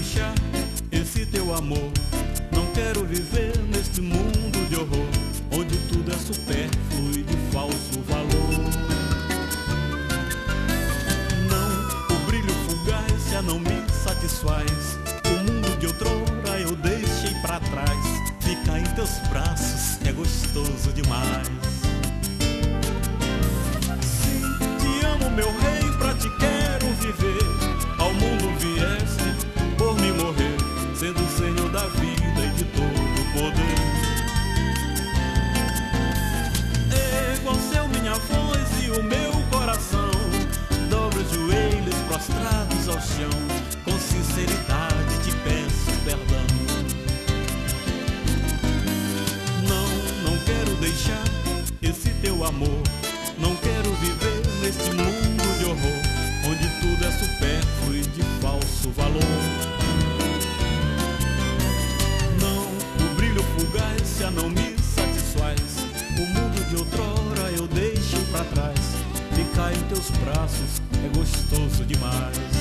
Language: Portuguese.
deixar esse teu amor. Não quero viver neste mundo de horror, onde tudo é supérfluo e de falso valor. Não, o brilho fugaz já não me satisfaz. O mundo de outrora eu deixei pra trás. Ficar em teus braços é gostoso demais. Sim, te amo, meu rei, pra ti quero viver. Ao mundo vieste por me morrer, sendo o Senhor da vida e de todo o poder. Ergo ao céu minha voz e o meu coração, dobro os joelhos prostrados ao chão, com sinceridade te peço perdão. Não quero deixar esse teu amor. Não quero viver neste mundo de horror, onde tudo é supérfluo e de falso valor. Não, o brilho fugaz já não me satisfaz. O mundo de outrora eu deixei pra trás. Ficar em teus braços é gostoso demais.